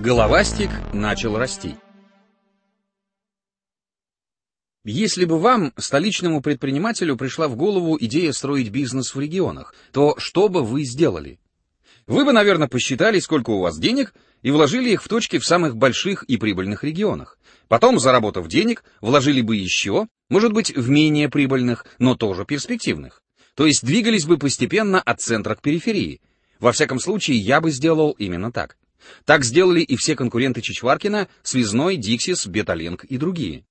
Головастик начал расти. Если бы вам, столичному предпринимателю, пришла в голову идея строить бизнес в регионах, то что бы вы сделали? Вы бы, наверное, посчитали, сколько у вас денег, и вложили их в точки в самых больших и прибыльных регионах. Потом, заработав денег, вложили бы еще, может быть, в менее прибыльных, но тоже перспективных. То есть двигались бы постепенно от центра к периферии. Во всяком случае, я бы сделал именно так. Так сделали и все конкуренты Чичваркина: Связной, Dixis, Betaling и другие.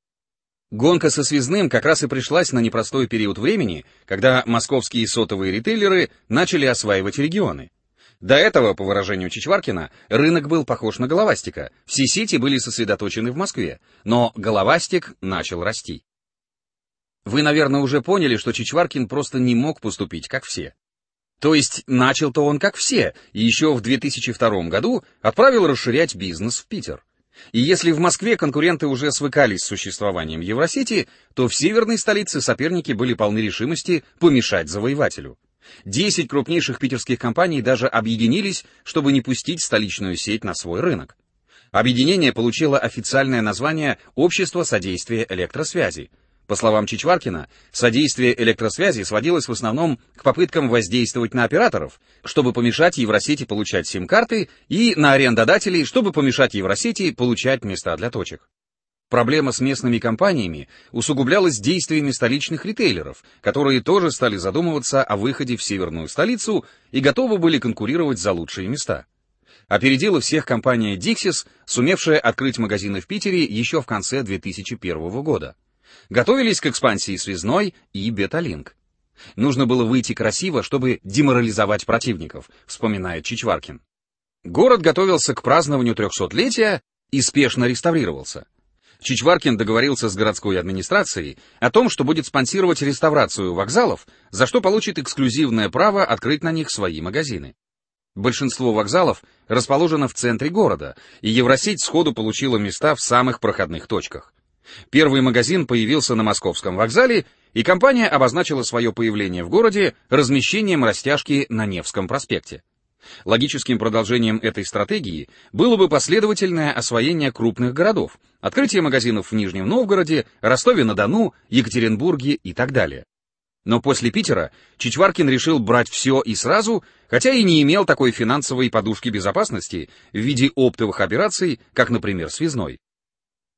Гонка со Связным как раз и пришлась на непростой период времени, когда московские сотовые ритейлеры начали осваивать регионы. До этого, по выражению Чичваркина, рынок был похож на головастика, все сети были сосредоточены в Москве, но головастик начал расти. Вы, наверное, уже поняли, что Чичваркин просто не мог поступить как все. То есть начал-то он как все, и еще в 2002 году отправил расширять бизнес в Питер. И если в Москве конкуренты уже свыкались с существованием Евросети, то в северной столице соперники были полны решимости помешать завоевателю. 10 крупнейших питерских компаний даже объединились, чтобы не пустить столичную сеть на свой рынок. Объединение получило официальное название «Общество содействия электросвязи». По словам Чичваркина, содействие электросвязи сводилось в основном к попыткам воздействовать на операторов, чтобы помешать Евросети получать сим-карты, и на арендодателей, чтобы помешать Евросети получать места для точек. Проблема с местными компаниями усугублялась действиями столичных ритейлеров, которые тоже стали задумываться о выходе в северную столицу и готовы были конкурировать за лучшие места. Опередила всех компания Dixis, сумевшая открыть магазины в Питере еще в конце 2001 года. Готовились к экспансии Связной и Betaling. Нужно было выйти красиво, чтобы деморализовать противников, вспоминает Чичваркин. Город готовился к празднованию 300-летия и спешно реставрировался. Чичваркин договорился с городской администрацией о том, что будет спонсировать реставрацию вокзалов, за что получит эксклюзивное право открыть на них свои магазины. Большинство вокзалов расположено в центре города, и Евросеть сходу получила места в самых проходных точках. Первый магазин появился на Московском вокзале, и компания обозначила свое появление в городе размещением растяжки на Невском проспекте. Логическим продолжением этой стратегии было бы последовательное освоение крупных городов, открытие магазинов в Нижнем Новгороде, Ростове-на-Дону, Екатеринбурге и так далее. Но после Питера Чичваркин решил брать все и сразу, хотя и не имел такой финансовой подушки безопасности в виде оптовых операций, как, например, Связной.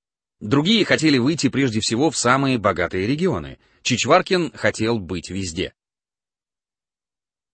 Другие хотели выйти прежде всего в самые богатые регионы. Чичваркин хотел быть везде.